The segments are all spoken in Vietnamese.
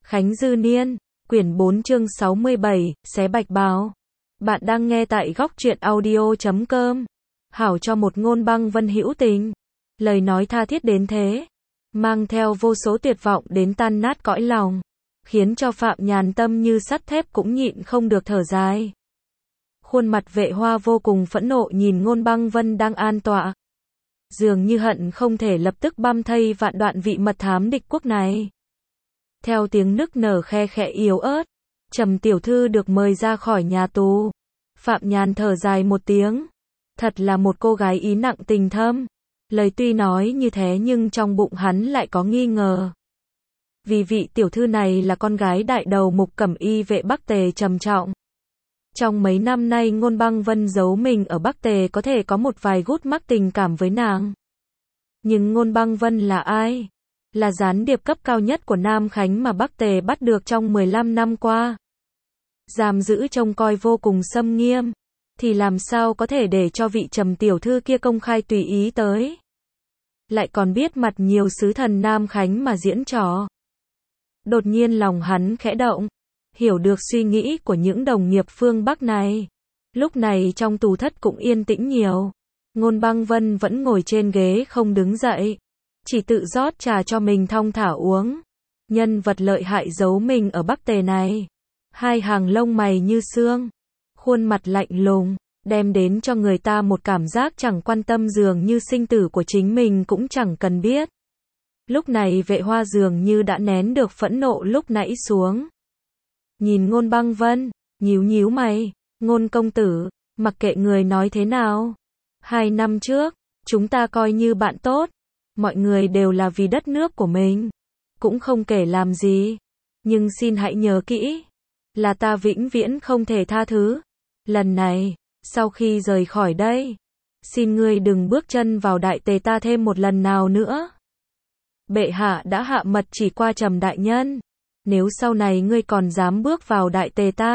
Khánh Dư Niên, quyển 4 chương 67, xé bạch bào. Bạn đang nghe tại góc truyện audio.com. Hảo cho một ngôn băng vân hữu tình. Lời nói tha thiết đến thế, mang theo vô số tuyệt vọng đến tan nát cõi lòng, khiến cho Phạm Nhàn tâm như sắt thép cũng nhịn không được thở dài. Khuôn mặt Vệ Hoa vô cùng phẫn nộ nhìn ngôn băng vân đang an tọa, dường như hận không thể lập tức băm thây vạn đoạn vị mật thám địch quốc này. Theo tiếng nức nở khe khẽ yếu ớt, Trầm tiểu thư được mời ra khỏi nhà tù. Phạm Nhàn thở dài một tiếng. Thật là một cô gái ý nặng tình thâm. Lời tuy nói như thế nhưng trong bụng hắn lại có nghi ngờ. Vì vị tiểu thư này là con gái đại đầu mục Cẩm Y vệ Bắc Tề trầm trọng. Trong mấy năm nay ngôn băng vân giấu mình ở Bắc Tề có thể có một vài gút mắc tình cảm với nàng. Nhưng ngôn băng vân là ai? Là gián điệp cấp cao nhất của Nam Khánh mà Bắc Tề bắt được trong 15 năm qua. Giam giữ trông coi vô cùng xâm nghiêm, thì làm sao có thể để cho vị Trầm tiểu thư kia công khai tùy ý tới. Lại còn biết mặt nhiều sứ thần Nam Khánh mà diễn trò. Đột nhiên lòng hắn khẽ động, hiểu được suy nghĩ của những đồng nghiệp phương Bắc này. Lúc này trong tù thất cũng yên tĩnh nhiều. Ngôn băng vân vẫn ngồi trên ghế không đứng dậy, chỉ tự rót trà cho mình thong thả uống. Nhân vật lợi hại giấu mình ở Bắc Tề này, hai hàng lông mày như xương, khuôn mặt lạnh lùng, đem đến cho người ta một cảm giác chẳng quan tâm, dường như sinh tử của chính mình cũng chẳng cần biết. Lúc này Vệ Hoa dường như đã nén được phẫn nộ lúc nãy xuống. Nhìn ngôn băng vân, nhíu nhíu mày, ngôn công tử, mặc kệ người nói thế nào. 2 năm trước, chúng ta coi như bạn tốt. Mọi người đều là vì đất nước của mình, cũng không kể làm gì. Nhưng xin hãy nhớ kỹ, là ta vĩnh viễn không thể tha thứ. Lần này, sau khi rời khỏi đây, xin ngươi đừng bước chân vào Đại Tề ta thêm một lần nào nữa. Bệ hạ đã hạ mật chỉ qua Trầm đại nhân. Nếu sau này ngươi còn dám bước vào Đại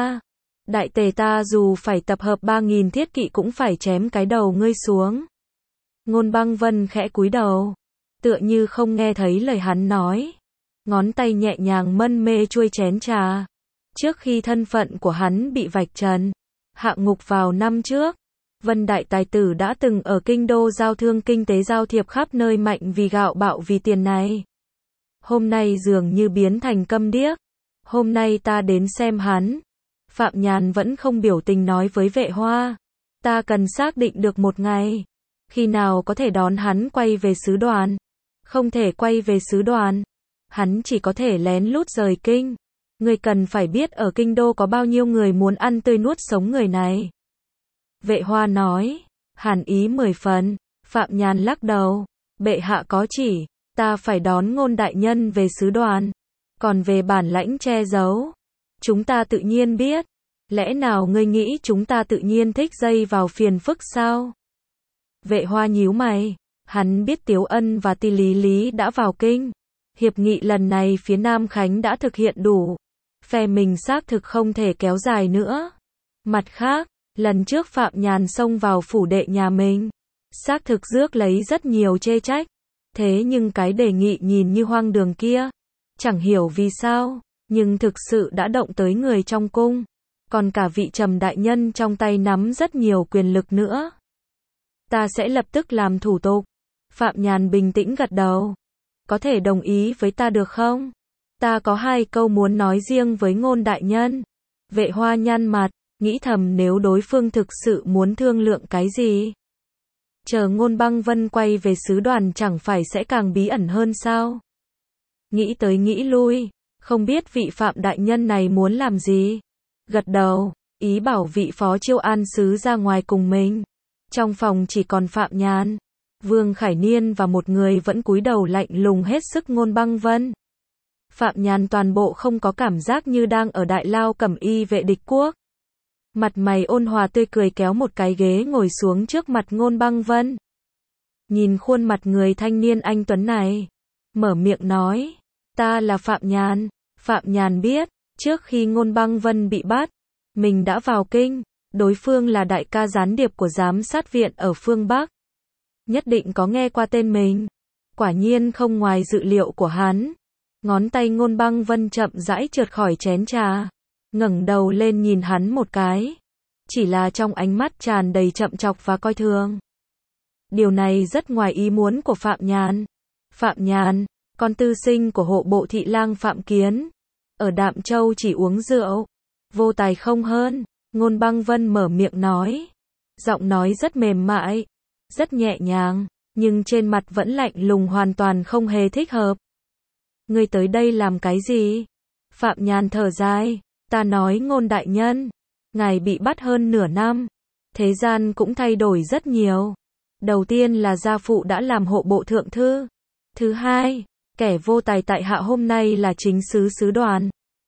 Tề ta dù phải tập hợp 3.000 thiết kỵ cũng phải chém cái đầu ngươi xuống. Ngôn băng vân khẽ cúi đầu, tựa như không nghe thấy lời hắn nói. Ngón tay nhẹ nhàng mân mê chuôi chén trà. Trước khi thân phận của hắn bị vạch trần, hạ ngục vào năm trước, Vân đại tài tử đã từng ở kinh đô giao thương kinh tế giao thiệp khắp nơi mạnh vì gạo bạo vì tiền này. Hôm nay dường như biến thành câm điếc. Hôm nay ta đến xem hắn. Phạm Nhàn vẫn không biểu tình nói với Vệ Hoa. Ta cần xác định được một ngày. Khi nào có thể đón hắn quay về sứ đoàn. Không thể quay về sứ đoàn, hắn chỉ có thể lén lút rời kinh. Ngươi cần phải biết ở kinh đô có bao nhiêu người muốn ăn tươi nuốt sống người này. Vệ Hoa nói, hàn ý 10 phần. Phạm Nhàn lắc đầu, bệ hạ có chỉ, ta phải đón ngôn đại nhân về sứ đoàn. Còn về bản lãnh che giấu, chúng ta tự nhiên biết. Lẽ nào ngươi nghĩ chúng ta tự nhiên thích dây vào phiền phức sao? Vệ Hoa nhíu mày. Hắn biết Tiếu Ân và Ti Lý Lý đã vào kinh. Hiệp nghị lần này phía Nam Khánh đã thực hiện đủ. Phe mình xác thực không thể kéo dài nữa. Mặt khác, lần trước Phạm Nhàn xông vào phủ đệ nhà mình, xác thực rước lấy rất nhiều chê trách. Thế nhưng cái đề nghị nhìn như hoang đường kia, chẳng hiểu vì sao, nhưng thực sự đã động tới người trong cung. Còn cả vị Trầm đại nhân trong tay nắm rất nhiều quyền lực nữa. Ta sẽ lập tức làm thủ tục. Phạm Nhàn bình tĩnh gật đầu. Có thể đồng ý với ta được không? Ta có 2 câu muốn nói riêng với ngôn đại nhân. Vệ Hoa nhăn mặt, nghĩ thầm nếu đối phương thực sự muốn thương lượng cái gì. Chờ ngôn băng vân quay về sứ đoàn chẳng phải sẽ càng bí ẩn hơn sao? Nghĩ tới nghĩ lui, không biết vị Phạm đại nhân này muốn làm gì. Gật đầu, ý bảo vị phó chiêu an sứ ra ngoài cùng mình. Trong phòng chỉ còn Phạm Nhàn, Vương Khải Niên và một người vẫn cúi đầu lạnh lùng hết sức ngôn băng vân. Phạm Nhàn toàn bộ không có cảm giác như đang ở đại lao Cẩm Y vệ địch quốc. Mặt mày ôn hòa tươi cười kéo một cái ghế ngồi xuống trước mặt ngôn băng vân. Nhìn khuôn mặt người thanh niên anh tuấn này, mở miệng nói, ta là Phạm Nhàn. Phạm Nhàn biết, trước khi ngôn băng vân bị bắt, mình đã vào kinh, đối phương là đại ca gián điệp của giám sát viện ở phương Bắc. Nhất định có nghe qua tên mình. Quả nhiên không ngoài dự liệu của hắn. Ngón tay Ngôn Băng Vân chậm rãi trượt khỏi chén trà, ngẩng đầu lên nhìn hắn một cái. Chỉ là trong ánh mắt tràn đầy chậm chọc và coi thường. Điều này rất ngoài ý muốn của Phạm Nhàn. Phạm Nhàn, con tư sinh của hộ bộ thị lang Phạm Kiến, ở Đạm Châu chỉ uống rượu, vô tài không hơn. Ngôn Băng Vân mở miệng nói. Giọng nói rất mềm mại, rất nhẹ nhàng, nhưng trên mặt vẫn lạnh lùng, hoàn toàn không hề thích hợp. Ngươi tới đây làm cái gì? Phạm Nhàn thở dài. Ta nói Ngôn đại nhân, ngài bị bắt hơn nửa năm. Thế gian cũng thay đổi rất nhiều. Đầu tiên là gia phụ đã làm hộ bộ thượng thư. Thứ hai, kẻ vô tài tại hạ hôm nay là chính sứ sứ đoàn.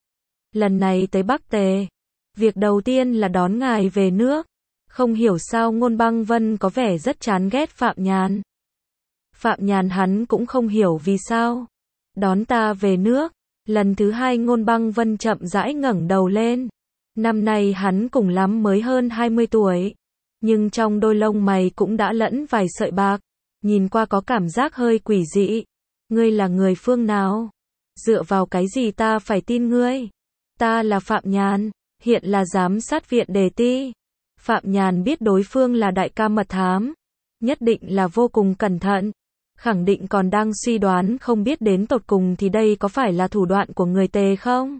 Lần này tới Bắc Tề, việc đầu tiên là đón ngài về nước. Không hiểu sao Ngôn Băng Vân có vẻ rất chán ghét Phạm Nhàn. Phạm Nhàn hắn cũng không hiểu vì sao. Đón ta về nước. Lần thứ hai Ngôn Băng Vân chậm rãi ngẩng đầu lên. Năm nay hắn cùng lắm mới hơn 20 tuổi. Nhưng trong đôi lông mày cũng đã lẫn vài sợi bạc. Nhìn qua có cảm giác hơi quỷ dị. Ngươi là người phương nào? Dựa vào cái gì ta phải tin ngươi? Ta là Phạm Nhàn, hiện là giám sát viện Đề Ti. Phạm Nhàn biết đối phương là đại ca mật thám. Nhất định là vô cùng cẩn thận. Khẳng định còn đang suy đoán không biết đến tột cùng thì đây có phải là thủ đoạn của người Tề không?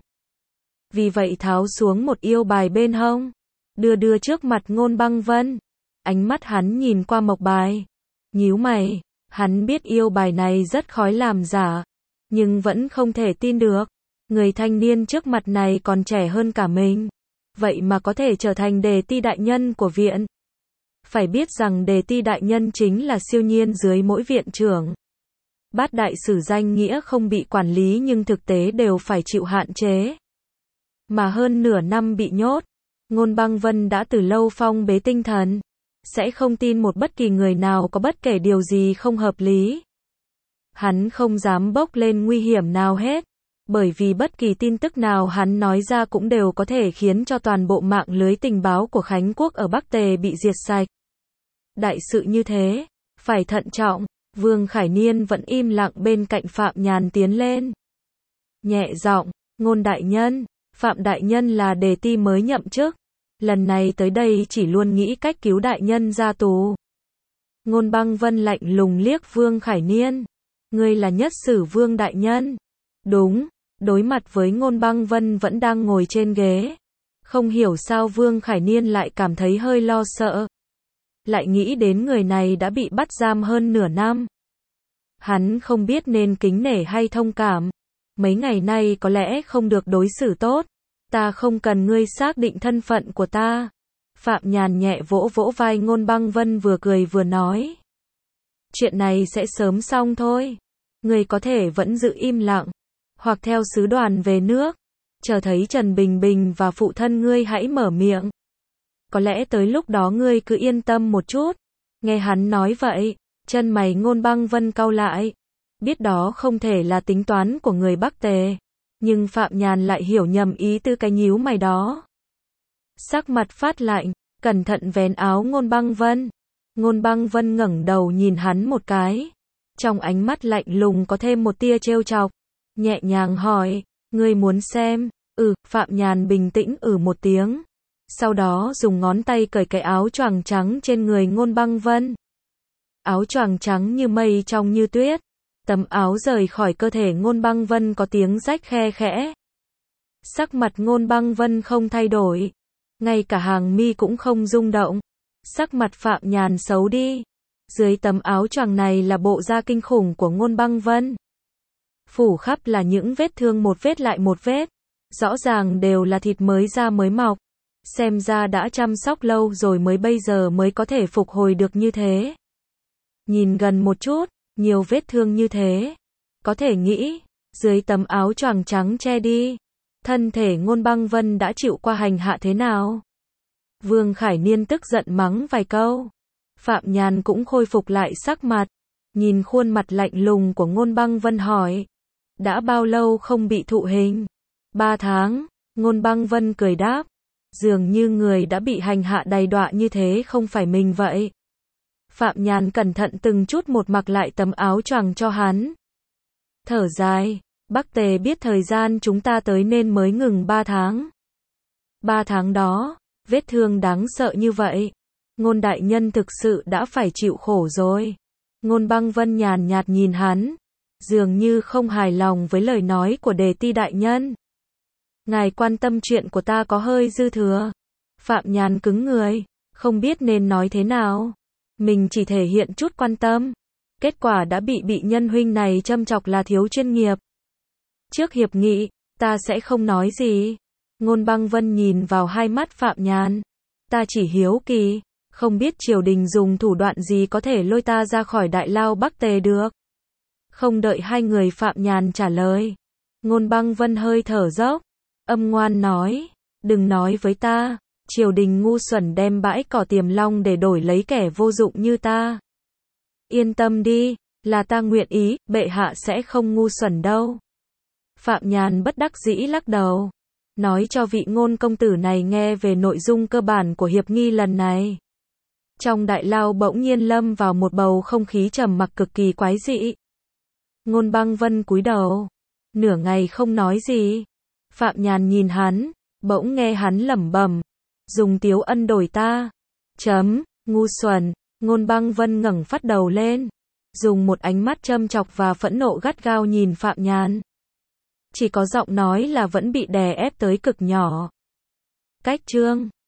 Vì vậy tháo xuống một yêu bài bên hông, đưa trước mặt Ngôn Băng Vân. Ánh mắt hắn nhìn qua mộc bài, nhíu mày, hắn biết yêu bài này rất khó làm giả, nhưng vẫn không thể tin được. Người thanh niên trước mặt này còn trẻ hơn cả mình, vậy mà có thể trở thành Đề Ti đại nhân của viện. Phải biết rằng Đề Ti đại nhân chính là siêu nhiên dưới mỗi viện trưởng. Bát đại sử danh nghĩa không bị quản lý nhưng thực tế đều phải chịu hạn chế. Mà hơn nửa năm bị nhốt, Ngôn Băng Vân đã từ lâu phong bế tinh thần, sẽ không tin một bất kỳ người nào có bất kể điều gì không hợp lý. Hắn không dám bốc lên nguy hiểm nào hết, bởi vì bất kỳ tin tức nào hắn nói ra cũng đều có thể khiến cho toàn bộ mạng lưới tình báo của Khánh Quốc ở Bắc Tề bị diệt sạch. Đại sự như thế, phải thận trọng. Vương Khải Niên vẫn im lặng bên cạnh Phạm Nhàn tiến lên. Nhẹ giọng, Ngôn đại nhân, Phạm đại nhân là Đề Ti mới nhậm chức. Lần này tới đây chỉ luôn nghĩ cách cứu đại nhân ra tù. Ngôn Băng Vân lạnh lùng liếc Vương Khải Niên. Ngươi là Nhất Sử Vương đại nhân. Đúng, đối mặt với Ngôn Băng Vân vẫn đang ngồi trên ghế. Không hiểu sao Vương Khải Niên lại cảm thấy hơi lo sợ. Lại nghĩ đến người này đã bị bắt giam hơn nửa năm. Hắn không biết nên kính nể hay thông cảm. Mấy ngày nay có lẽ không được đối xử tốt. Ta không cần ngươi xác định thân phận của ta. Phạm Nhàn nhẹ vỗ vỗ vai Ngôn Băng Vân, vừa cười vừa nói. Chuyện này sẽ sớm xong thôi. Ngươi có thể vẫn giữ im lặng, hoặc theo sứ đoàn về nước, chờ thấy Trần Bình Bình và phụ thân ngươi hãy mở miệng. Có lẽ tới lúc đó ngươi cứ yên tâm một chút. Nghe hắn nói vậy, chân mày Ngôn Băng Vân cau lại. Biết đó không thể là tính toán của người Bắc Tề, nhưng Phạm Nhàn lại hiểu nhầm ý tư cái nhíu mày đó. Sắc mặt phát lạnh, cẩn thận vén áo Ngôn Băng Vân. Ngôn Băng Vân ngẩng đầu nhìn hắn một cái. Trong ánh mắt lạnh lùng có thêm một tia trêu chọc. Nhẹ nhàng hỏi, ngươi muốn xem? Phạm Nhàn bình tĩnh một tiếng. Sau đó dùng ngón tay cởi cái áo choàng trắng trên người Ngôn Băng Vân. Áo choàng trắng như mây trong như tuyết. Tấm áo rời khỏi cơ thể Ngôn Băng Vân có tiếng rách khe khẽ. Sắc mặt Ngôn Băng Vân không thay đổi. Ngay cả hàng mi cũng không rung động. Sắc mặt Phạm Nhàn xấu đi. Dưới tấm áo choàng này là bộ da kinh khủng của Ngôn Băng Vân. Phủ khắp là những vết thương, một vết lại một vết. Rõ ràng đều là thịt mới da mới mọc. Xem ra đã chăm sóc lâu rồi mới bây giờ mới có thể phục hồi được như thế. Nhìn gần một chút, nhiều vết thương như thế. Có thể nghĩ, dưới tấm áo choàng trắng che đi, thân thể Ngôn Băng Vân đã chịu qua hành hạ thế nào. Vương Khải Niên tức giận mắng vài câu. Phạm Nhàn cũng khôi phục lại sắc mặt. Nhìn khuôn mặt lạnh lùng của Ngôn Băng Vân hỏi. Đã bao lâu không bị thụ hình? 3 tháng, Ngôn Băng Vân cười đáp. Dường như người đã bị hành hạ đầy đọa như thế không phải mình vậy. Phạm Nhàn cẩn thận từng chút một mặc lại tấm áo choàng cho hắn. Thở dài, Bắc Tề biết thời gian chúng ta tới nên mới ngừng 3 tháng. 3 tháng đó, vết thương đáng sợ như vậy. Ngôn đại nhân thực sự đã phải chịu khổ rồi. Ngôn Băng Vân nhàn nhạt nhìn hắn, dường như không hài lòng với lời nói của Đề Ti đại nhân. Ngài quan tâm chuyện của ta có hơi dư thừa. Phạm Nhàn cứng người, không biết nên nói thế nào. Mình chỉ thể hiện chút quan tâm. Kết quả đã bị nhân huynh này châm chọc là thiếu chuyên nghiệp. Trước hiệp nghị, ta sẽ không nói gì. Ngôn Băng Vân nhìn vào hai mắt Phạm Nhàn. Ta chỉ hiếu kỳ, không biết triều đình dùng thủ đoạn gì có thể lôi ta ra khỏi đại lao Bắc Tề được. Không đợi hai người Phạm Nhàn trả lời. Ngôn Băng Vân hơi thở dốc, âm ngoan nói, đừng nói với ta, triều đình ngu xuẩn đem bãi cỏ Tiềm Long để đổi lấy kẻ vô dụng như ta. Yên tâm đi, là ta nguyện ý, bệ hạ sẽ không ngu xuẩn đâu. Phạm Nhàn bất đắc dĩ lắc đầu, nói cho vị Ngôn công tử này nghe về nội dung cơ bản của hiệp nghi lần này. Trong đại lao bỗng nhiên lâm vào một bầu không khí trầm mặc cực kỳ quái dị. Ngôn Băng Vân cúi đầu, nửa ngày không nói gì. Phạm Nhàn nhìn hắn, bỗng nghe hắn lẩm bẩm, dùng Tiếu Ân đổi ta. Ngu xuẩn. Ngôn Băng Vân ngẩng phát đầu lên, dùng một ánh mắt châm chọc và phẫn nộ gắt gao nhìn Phạm Nhàn. Chỉ có giọng nói là vẫn bị đè ép tới cực nhỏ. Cách chương